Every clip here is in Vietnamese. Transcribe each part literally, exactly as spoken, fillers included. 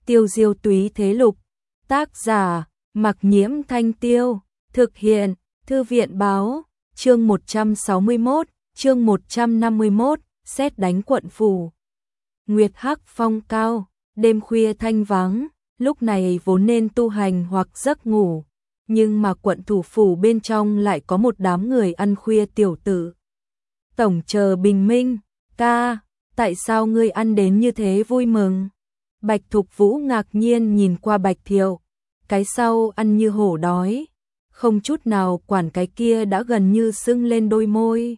Tiêu diêu túy thế lục. Tác giả, Mặc Nhiễm Thanh Tiêu. Thực hiện, Thư viện báo. Chương một trăm sáu mươi mốt, chương một trăm năm mươi mốt, sét đánh quận phủ. Nguyệt hắc phong cao, đêm khuya thanh vắng, lúc này vốn nên tu hành hoặc giấc ngủ, nhưng mà quận thủ phủ bên trong lại có một đám người ăn khuya tiểu tử. Tổng chờ bình minh, ca, tại sao ngươi ăn đến như thế vui mừng? Bạch Thục Vũ ngạc nhiên nhìn qua Bạch Thiệu, cái sau ăn như hổ đói, không chút nào quản cái kia đã gần như sưng lên đôi môi.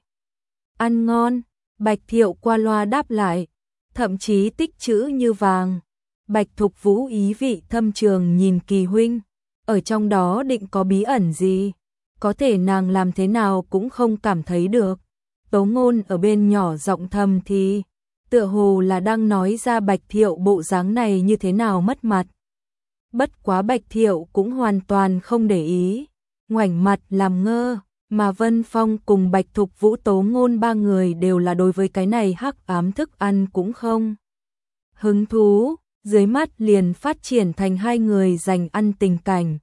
Ăn ngon, Bạch Thiệu qua loa đáp lại, thậm chí tích chữ như vàng. Bạch Thục Vũ ý vị thâm trường nhìn Kỳ huynh, ở trong đó định có bí ẩn gì, có thể nàng làm thế nào cũng không cảm thấy được. Tố Ngôn ở bên nhỏ giọng thầm thì, tựa hồ là đang nói ra Bạch Thiệu bộ dáng này như thế nào mất mặt. Bất quá Bạch Thiệu cũng hoàn toàn không để ý, ngoảnh mặt làm ngơ, mà Vân Phong cùng Bạch Thục Vũ Tố Ngôn ba người đều là đối với cái này hắc ám thức ăn cũng không hứng thú, dưới mắt liền phát triển thành hai người dành ăn tình cảnh.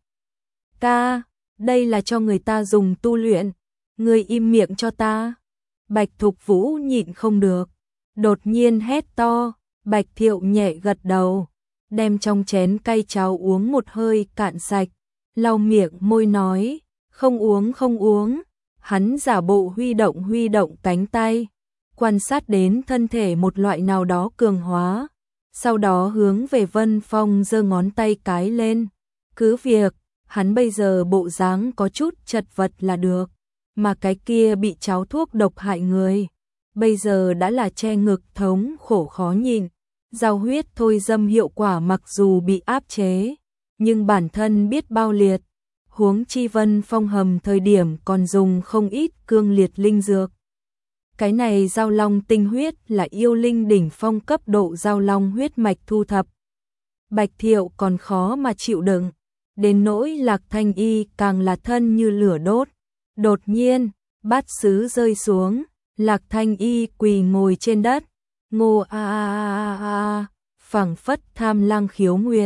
Ca, đây là cho người ta dùng tu luyện, người im miệng cho ta. Bạch Thục Vũ nhịn không được, đột nhiên hét to. Bạch Thiệu nhẹ gật đầu, đem trong chén cay cháo uống một hơi cạn sạch, lau miệng môi nói, không uống không uống. Hắn giả bộ huy động huy động cánh tay, quan sát đến thân thể một loại nào đó cường hóa, sau đó hướng về Vân Phong giơ ngón tay cái lên. Cứ việc, hắn bây giờ bộ dáng có chút chật vật là được, mà cái kia bị cháo thuốc độc hại người, bây giờ đã là che ngực thống khổ khó nhịn. Giao huyết thôi dâm hiệu quả mặc dù bị áp chế, nhưng bản thân biết bao liệt, huống chi Vân Phong hầm thời điểm còn dùng không ít cương liệt linh dược. Cái này giao long tinh huyết là yêu linh đỉnh phong cấp độ giao long huyết mạch thu thập. Bạch Thiệu còn khó mà chịu đựng, đến nỗi Lạc Thanh Y càng là thân như lửa đốt. Đột nhiên, bát sứ rơi xuống, Lạc Thanh Y quỳ ngồi trên đất, ngô a a a a, phảng phất tham lang khiếu nguyệt.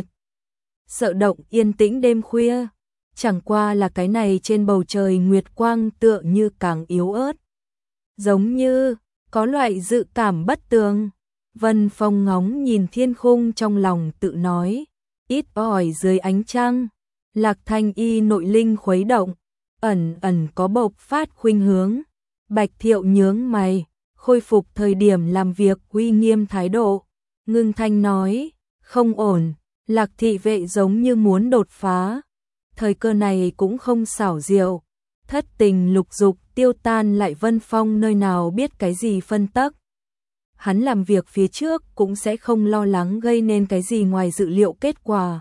Sợ động yên tĩnh đêm khuya, chẳng qua là cái này trên bầu trời nguyệt quang tựa như càng yếu ớt. Giống như có loại dự cảm bất tường. Vân Phong ngóng nhìn thiên khung trong lòng tự nói, ít ỏi dưới ánh trăng, Lạc Thanh Y nội linh khuấy động, ẩn ẩn có bộc phát khuynh hướng. Bạch Thiệu nhướng mày, khôi phục thời điểm làm việc uy nghiêm thái độ, ngưng thanh nói, không ổn, Lạc thị vệ giống như muốn đột phá. Thời cơ này cũng không xảo diệu, thất tình lục dục tiêu tan lại. Vân Phong nơi nào biết cái gì phân tắc. Hắn làm việc phía trước cũng sẽ không lo lắng gây nên cái gì ngoài dự liệu kết quả.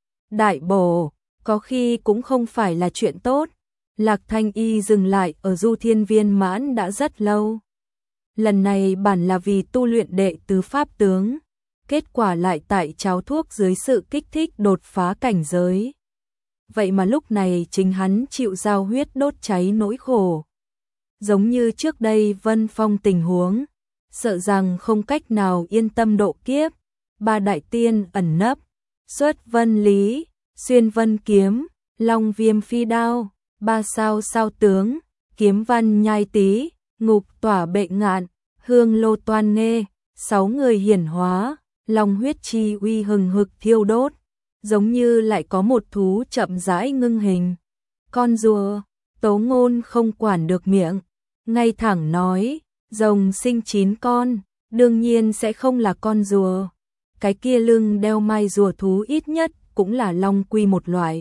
Đại bổ, có khi cũng không phải là chuyện tốt. Lạc Thanh Y dừng lại ở Du Thiên Viên mãn đã rất lâu. Lần này bản là vì tu luyện đệ tứ pháp tướng, kết quả lại tại cháo thuốc dưới sự kích thích đột phá cảnh giới. Vậy mà lúc này chính hắn chịu giao huyết đốt cháy nỗi khổ. Giống như trước đây Vân Phong tình huống, sợ rằng không cách nào yên tâm độ kiếp. Ba đại tiên ẩn nấp, xuất vân lý, xuyên vân kiếm, long viêm phi đao, ba sao sao tướng, kiếm văn nhai tý, ngục tỏa bệ ngạn, hương lô toan nghê, sáu người hiển hóa, long huyết chi uy hừng hực thiêu đốt, giống như lại có một thú chậm rãi ngưng hình. Con rùa, Tố Ngôn không quản được miệng, ngay thẳng nói, rồng sinh chín con, đương nhiên sẽ không là con rùa. Cái kia lưng đeo mai rùa thú ít nhất cũng là long quy một loại.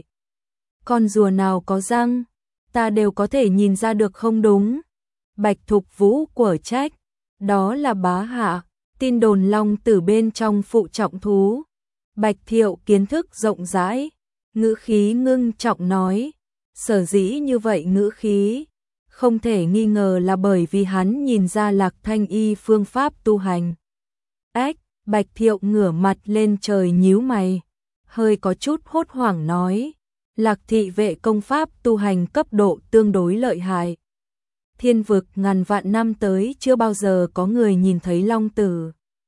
Con rùa nào có răng, ta đều có thể nhìn ra được không đúng. Bạch Thục Vũ quở trách, đó là bá hạ, tin đồn long tử bên trong phụ trọng thú. Bạch Thiệu kiến thức rộng rãi, ngữ khí ngưng trọng nói, sở dĩ như vậy ngữ khí, không thể nghi ngờ là bởi vì hắn nhìn ra Lạc Thanh Y phương pháp tu hành. Ách, Bạch Thiệu ngửa mặt lên trời nhíu mày, hơi có chút hốt hoảng nói, Lạc thị vệ công pháp tu hành cấp độ tương đối lợi hại. Thiên vực ngàn vạn năm tới chưa bao giờ có người nhìn thấy long tử.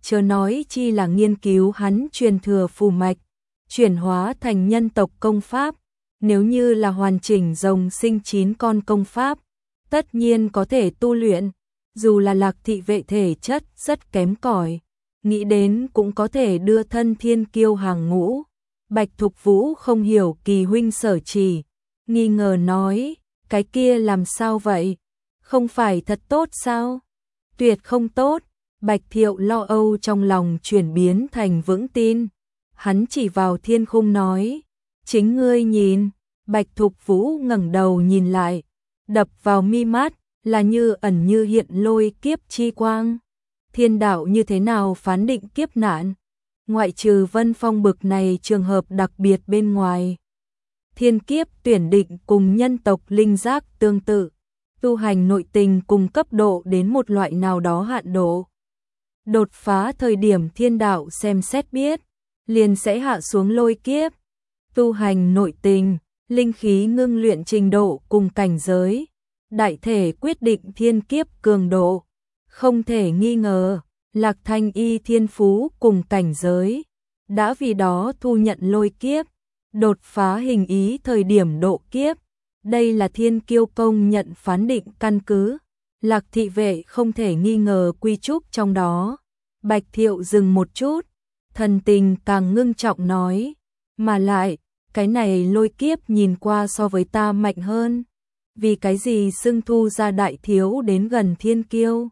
chớ nói chi là nghiên cứu hắn truyền thừa phù mạch, chuyển hóa thành nhân tộc công pháp. Nếu như là hoàn chỉnh rồng sinh chín con công pháp, tất nhiên có thể tu luyện, dù là Lạc Thị vệ thể chất rất kém cỏi, nghĩ đến cũng có thể đưa thân thiên kiêu hàng ngũ. Bạch Thục Vũ không hiểu Kỳ huynh sở chỉ, nghi ngờ nói, cái kia làm sao vậy? Không phải thật tốt sao? Tuyệt không tốt. Bạch Thiệu lo âu trong lòng chuyển biến thành vững tin. Hắn chỉ vào thiên khung nói, chính ngươi nhìn. Bạch Thục Vũ ngẩng đầu nhìn lại, đập vào mi mắt là như ẩn như hiện lôi kiếp chi quang. Thiên đạo như thế nào phán định kiếp nạn? Ngoại trừ Vân Phong bực này trường hợp đặc biệt bên ngoài, thiên kiếp tuyển định cùng nhân tộc linh giác tương tự, tu hành nội tình cùng cấp độ đến một loại nào đó hạn độ. Đột phá thời điểm thiên đạo xem xét biết, liền sẽ hạ xuống lôi kiếp. Tu hành nội tình, linh khí ngưng luyện trình độ cùng cảnh giới, đại thể quyết định thiên kiếp cường độ. Không thể nghi ngờ, Lạc Thanh Y thiên phú cùng cảnh giới, đã vì đó thu nhận lôi kiếp, đột phá hình ý thời điểm độ kiếp. Đây là thiên kiêu công nhận phán định căn cứ. Lạc Thị vệ không thể nghi ngờ quy trúc trong đó. Bạch Thiệu dừng một chút, thần tình càng ngưng trọng nói, mà lại, cái này lôi kiếp nhìn qua so với ta mạnh hơn. Vì cái gì xưng thu ra đại thiếu đến gần thiên kiêu?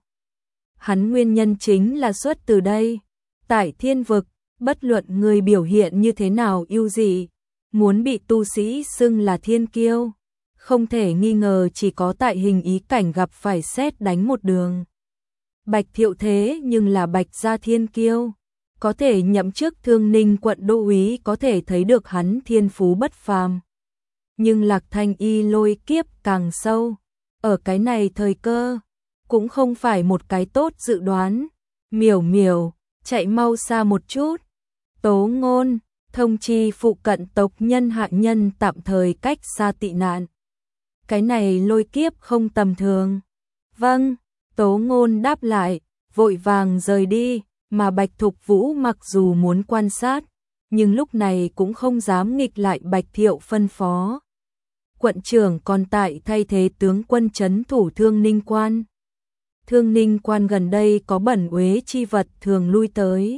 Hắn nguyên nhân chính là xuất từ đây. Tại thiên vực, bất luận người biểu hiện như thế nào ưu dị, muốn bị tu sĩ xưng là thiên kiêu, không thể nghi ngờ chỉ có tại hình ý cảnh gặp phải sét đánh một đường. Bạch Thiệu thế nhưng là Bạch gia thiên kiêu, có thể nhậm chức Thương Ninh quận đô úy, có thể thấy được hắn thiên phú bất phàm. Nhưng Lạc Thanh Y lôi kiếp càng sâu, ở cái này thời cơ, cũng không phải một cái tốt dự đoán. Miểu miểu, chạy mau xa một chút. Tố Ngôn, thông chi phụ cận tộc nhân hạ nhân tạm thời cách xa tị nạn. Cái này lôi kiếp không tầm thường. Vâng, Tố Ngôn đáp lại, vội vàng rời đi, mà Bạch Thục Vũ mặc dù muốn quan sát, nhưng lúc này cũng không dám nghịch lại Bạch Thiệu phân phó. Quận trưởng còn tại thay thế tướng quân trấn thủ Thương Ninh quan. Thương Ninh quan gần đây có bẩn uế chi vật thường lui tới.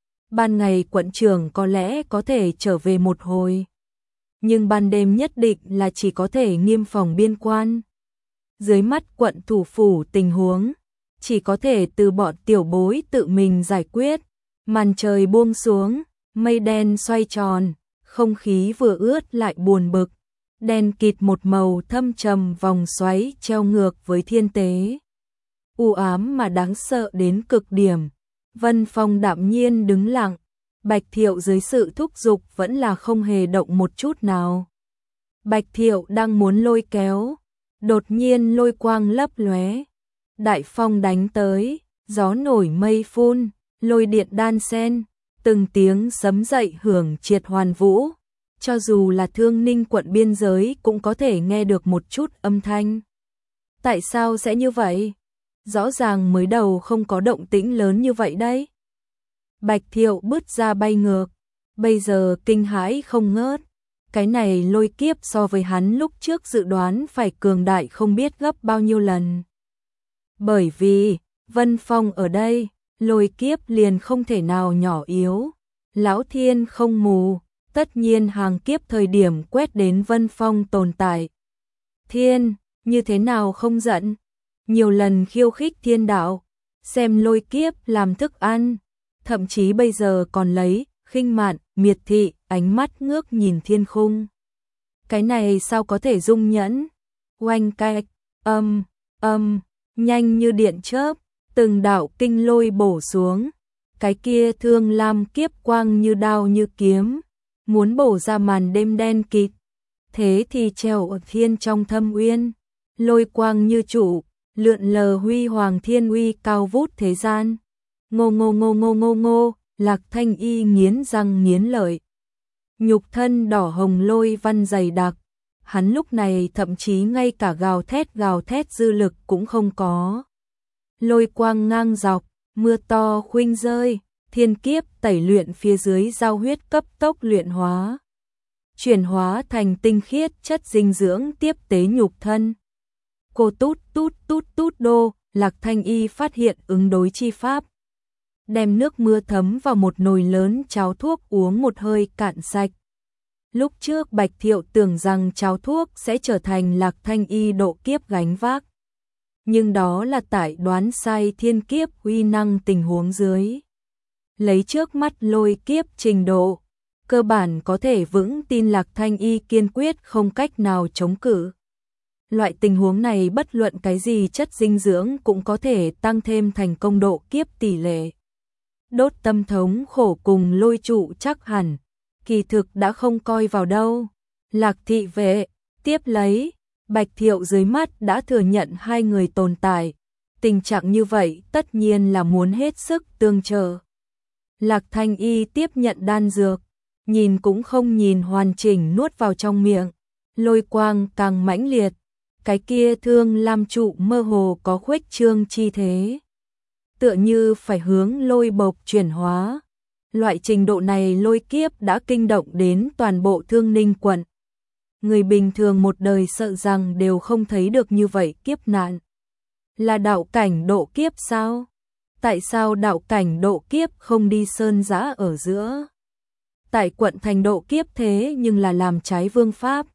Ban ngày quận trưởng có lẽ có thể trở về một hồi, nhưng ban đêm nhất định là chỉ có thể nghiêm phòng biên quan. Dưới mắt quận thủ phủ tình huống, chỉ có thể từ bọn tiểu bối tự mình giải quyết. Màn trời buông xuống, mây đen xoay tròn, không khí vừa ướt lại buồn bực. Đen kịt một màu thâm trầm vòng xoáy treo ngược với thiên tế. U ám mà đáng sợ đến cực điểm. Vân Phong đạm nhiên đứng lặng, Bạch Thiệu dưới sự thúc giục vẫn là không hề động một chút nào. Bạch Thiệu đang muốn lôi kéo, đột nhiên lôi quang lấp lóe, đại phong đánh tới, gió nổi mây phun, lôi điện đan sen, từng tiếng sấm dậy hưởng triệt hoàn vũ, cho dù là Thương Ninh quận biên giới cũng có thể nghe được một chút âm thanh. Tại sao sẽ như vậy? Rõ ràng mới đầu không có động tĩnh lớn như vậy đấy. Bạch Thiệu bứt ra bay ngược, bây giờ kinh hãi không ngớt. Cái này lôi kiếp so với hắn lúc trước dự đoán phải cường đại không biết gấp bao nhiêu lần. Bởi vì, Vân Phong ở đây, lôi kiếp liền không thể nào nhỏ yếu. Lão Thiên không mù, tất nhiên hàng kiếp thời điểm quét đến Vân Phong tồn tại. Thiên, như thế nào không giận? Nhiều lần khiêu khích thiên đạo, xem lôi kiếp làm thức ăn, thậm chí bây giờ còn lấy khinh mạn, miệt thị, ánh mắt ngước nhìn thiên khung. Cái này sao có thể dung nhẫn? Oanh cạch, âm, âm, nhanh như điện chớp, từng đạo kinh lôi bổ xuống. Cái kia thương lam kiếp quang như đao như kiếm, muốn bổ ra màn đêm đen kịt. Thế thì treo ở thiên trong thâm uyên, lôi quang như trụ, lượn lờ huy hoàng thiên uy cao vút thế gian. Ngô ngô ngô ngô ngô ngô, Lạc Thanh Y nghiến răng nghiến lợi. Nhục thân đỏ hồng lôi văn dày đặc, hắn lúc này thậm chí ngay cả gào thét gào thét dư lực cũng không có. Lôi quang ngang dọc, Mưa to khuynh rơi, thiên kiếp tẩy luyện phía dưới giao huyết cấp tốc luyện hóa. Chuyển hóa thành tinh khiết chất dinh dưỡng tiếp tế nhục thân. Cô tút tút tút tút đô, Lạc Thanh Y phát hiện ứng đối chi pháp. Đem nước mưa thấm vào một nồi lớn cháo thuốc uống một hơi cạn sạch. Lúc trước Bạch Thiệu tưởng rằng cháo thuốc sẽ trở thành Lạc Thanh Y độ kiếp gánh vác. Nhưng đó là tại đoán sai thiên kiếp uy năng tình huống dưới. Lấy trước mắt lôi kiếp trình độ, cơ bản có thể vững tin Lạc Thanh Y kiên quyết không cách nào chống cự. Loại tình huống này bất luận cái gì chất dinh dưỡng cũng có thể tăng thêm thành công độ kiếp tỷ lệ. Đốt tâm thống khổ cùng lôi trụ chắc hẳn, kỳ thực đã không coi vào đâu. Lạc thị vệ, tiếp lấy, Bạch Thiệu dưới mắt đã thừa nhận hai người tồn tại. Tình trạng như vậy tất nhiên là muốn hết sức tương trợ. Lạc Thanh Y tiếp nhận đan dược, nhìn cũng không nhìn hoàn chỉnh nuốt vào trong miệng. Lôi quang càng mãnh liệt, cái kia thương lam trụ mơ hồ có khuếch trương chi thế. Tựa như phải hướng lôi bộc chuyển hóa. Loại trình độ này lôi kiếp đã kinh động đến toàn bộ Thương Ninh quận. Người bình thường một đời sợ rằng đều không thấy được như vậy kiếp nạn. Là đạo cảnh độ kiếp sao? Tại sao đạo cảnh độ kiếp không đi sơn giã ở giữa? Tại quận thành độ kiếp thế nhưng là làm trái vương pháp.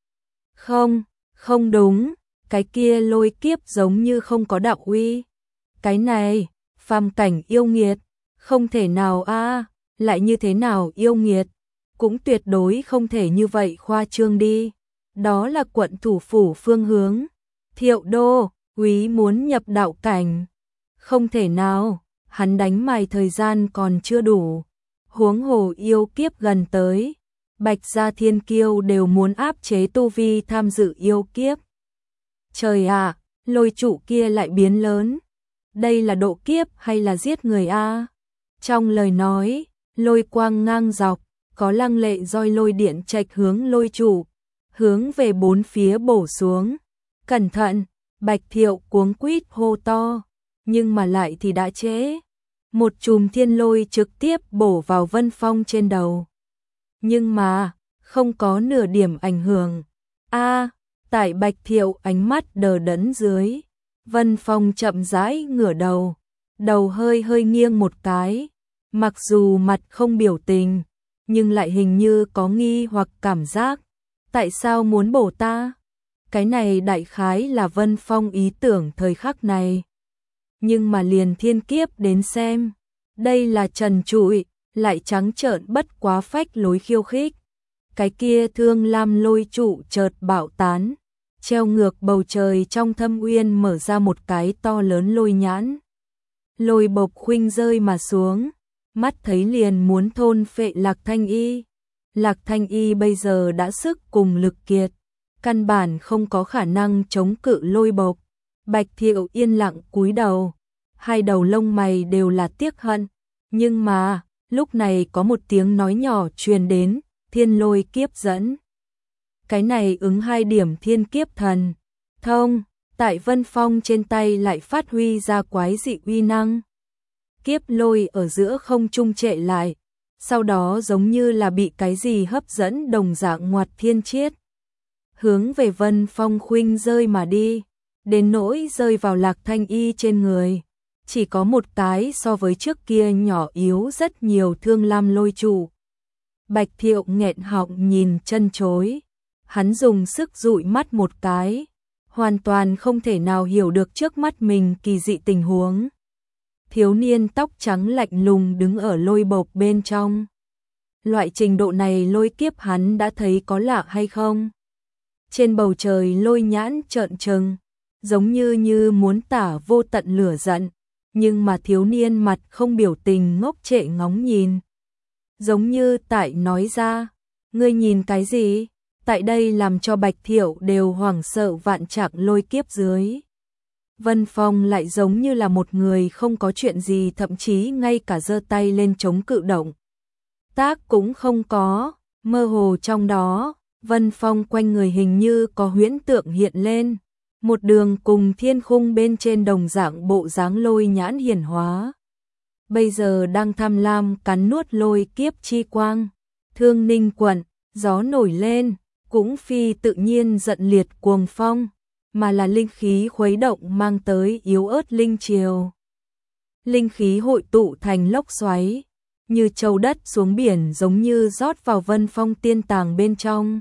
Không, không đúng, cái kia lôi kiếp giống như không có đạo uy. Cái này, phàm cảnh yêu nghiệt, không thể nào a, lại như thế nào yêu nghiệt, cũng tuyệt đối không thể như vậy khoa trương đi. Đó là quận thủ phủ phương hướng. Thiệu đô, quý muốn nhập đạo cảnh. Không thể nào, hắn đánh mày thời gian còn chưa đủ. Huống hồ yêu kiếp gần tới, Bạch gia thiên kiêu đều muốn áp chế tu vi tham dự yêu kiếp. Trời ạ, lôi trụ kia lại biến lớn. Đây là độ kiếp hay là giết người a? Trong lời nói, lôi quang ngang dọc, có lăng lệ roi lôi điện trạch hướng lôi trụ, hướng về bốn phía bổ xuống. Cẩn thận, Bạch Thiệu cuống quýt hô to, nhưng mà lại thì đã trễ. Một chùm thiên lôi trực tiếp bổ vào Vân Phong trên đầu. Nhưng mà, không có nửa điểm ảnh hưởng. A, tại Bạch Thiệu ánh mắt đờ đẫn dưới, Vân Phong chậm rãi ngửa đầu, đầu hơi hơi nghiêng một cái, mặc dù mặt không biểu tình, nhưng lại hình như có nghi hoặc cảm giác. Tại sao muốn bổ ta? Cái này đại khái là Vân Phong ý tưởng thời khắc này. Nhưng mà liền thiên kiếp đến xem, đây là trần trụi, lại trắng trợn bất quá phách lối khiêu khích. Cái kia thương lam lôi trụ chợt bạo tán, treo ngược bầu trời trong thâm uyên mở ra một cái to lớn lôi nhãn. Lôi bộc khuynh rơi mà xuống, mắt thấy liền muốn thôn phệ Lạc Thanh Y. Lạc Thanh Y bây giờ đã sức cùng lực kiệt, căn bản không có khả năng chống cự lôi bộc. Bạch Thiệu yên lặng cúi đầu, hai đầu lông mày đều là tiếc hận. Nhưng mà, lúc này có một tiếng nói nhỏ truyền đến, thiên lôi kiếp dẫn. Cái này ứng hai điểm thiên kiếp thần. Thông, tại Vân Phong trên tay lại phát huy ra quái dị uy năng. Kiếp lôi ở giữa không trung trệ lại, sau đó giống như là bị cái gì hấp dẫn đồng dạng ngoặt thiên chiết. Hướng về Vân Phong khuynh rơi mà đi, đến nỗi rơi vào Lạc Thanh Y trên người. Chỉ có một cái so với trước kia nhỏ yếu rất nhiều thương lam lôi trụ. Bạch Thiệu nghẹn họng nhìn chân chối. Hắn dùng sức dụi mắt một cái, hoàn toàn không thể nào hiểu được trước mắt mình kỳ dị tình huống. Thiếu niên tóc trắng lạnh lùng đứng ở lôi bộc bên trong. Loại trình độ này lôi kiếp hắn đã thấy có lạ hay không? Trên bầu trời lôi nhãn trợn trừng, giống như như muốn tả vô tận lửa giận, nhưng mà thiếu niên mặt không biểu tình ngốc trệ ngóng nhìn. Giống như tại nói ra, ngươi nhìn cái gì? Tại đây làm cho Bạch Thiệu đều hoảng sợ vạn trạng lôi kiếp dưới. Vân Phong lại giống như là một người không có chuyện gì, thậm chí ngay cả giơ tay lên chống cự động tác cũng không có. Mơ hồ trong đó, Vân Phong quanh người hình như có huyễn tượng hiện lên, một đường cùng thiên khung bên trên đồng dạng bộ dáng lôi nhãn hiển hóa. bây giờ đang tham lam cắn nuốt lôi kiếp chi quang. Thương Ninh quận, gió nổi lên, cũng phi tự nhiên giận liệt cuồng phong, mà là linh khí khuấy động mang tới yếu ớt linh triều. Linh khí hội tụ thành lốc xoáy, như châu đất xuống biển giống như rót vào Vân Phong tiên tàng bên trong.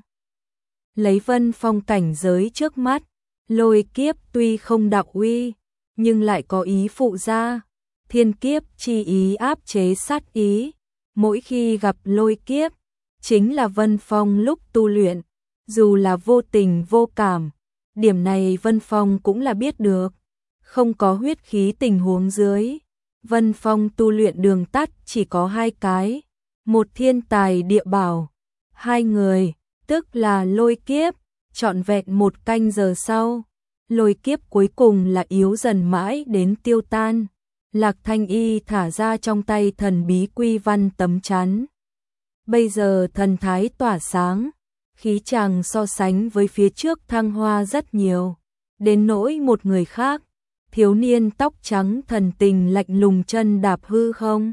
Lấy Vân Phong cảnh giới trước mắt, lôi kiếp tuy không đạo uy, nhưng lại có ý phụ gia, thiên kiếp chi ý áp chế sát ý. Mỗi khi gặp lôi kiếp, chính là Vân Phong lúc tu luyện, dù là vô tình vô cảm, điểm này Vân Phong cũng là biết được. Không có huyết khí tình huống dưới, Vân Phong tu luyện đường tắt chỉ có hai cái, một thiên tài địa bảo, hai người, tức là lôi kiếp, trọn vẹn một canh giờ sau, lôi kiếp cuối cùng là yếu dần mãi đến tiêu tan. Lạc Thanh Y thả ra trong tay thần bí quy văn tấm chắn. Bây giờ thần thái tỏa sáng, khí chàng so sánh với phía trước thăng hoa rất nhiều, đến nỗi một người khác, thiếu niên tóc trắng thần tình lạnh lùng chân đạp hư không.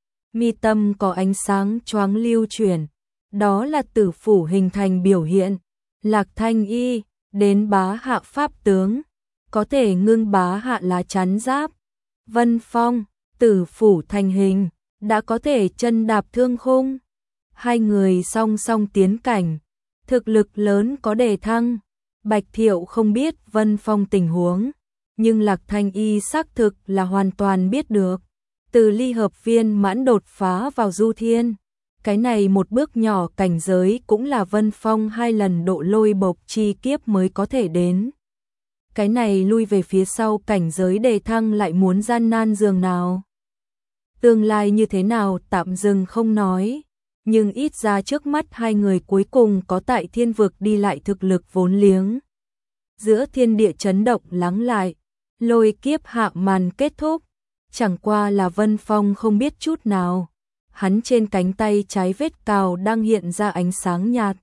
Mi tâm có ánh sáng choáng lưu chuyển, đó là tử phủ hình thành biểu hiện. Lạc Thanh Y, đến bá hạ pháp tướng, có thể ngưng bá hạ lá chắn giáp. Vân Phong, tử phủ thành hình, đã có thể chân đạp thương khung. Hai người song song tiến cảnh, thực lực lớn có đề thăng. Bạch Thiệu không biết Vân Phong tình huống, nhưng Lạc Thanh Y xác thực là hoàn toàn biết được. Từ ly hợp viên mãn đột phá vào du thiên, cái này một bước nhỏ cảnh giới cũng là Vân Phong hai lần độ lôi bộc chi kiếp mới có thể đến. Cái này lui về phía sau cảnh giới đề thăng lại muốn gian nan dường nào. Tương lai như thế nào tạm dừng không nói, nhưng ít ra trước mắt hai người cuối cùng có tại thiên vực đi lại thực lực vốn liếng. Giữa thiên địa chấn động lắng lại, lôi kiếp hạ màn kết thúc, chẳng qua là Vân Phong không biết chút nào. Hắn trên cánh tay trái vết cào đang hiện ra ánh sáng nhạt.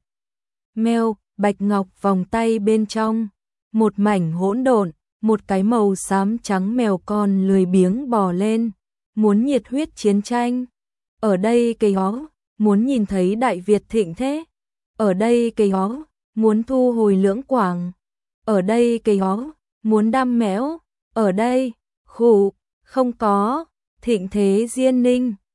Mèo, bạch ngọc vòng tay bên trong, một mảnh hỗn độn, một cái màu xám trắng mèo con lười biếng bò lên, muốn nhiệt huyết chiến tranh. Ở đây cây ó, muốn nhìn thấy Đại Việt thịnh thế. Ở đây cây ó, muốn thu hồi Lưỡng Quảng. Ở đây cây ó, muốn đam mẽo. Ở đây, khủ, không có, thịnh thế Diên Ninh.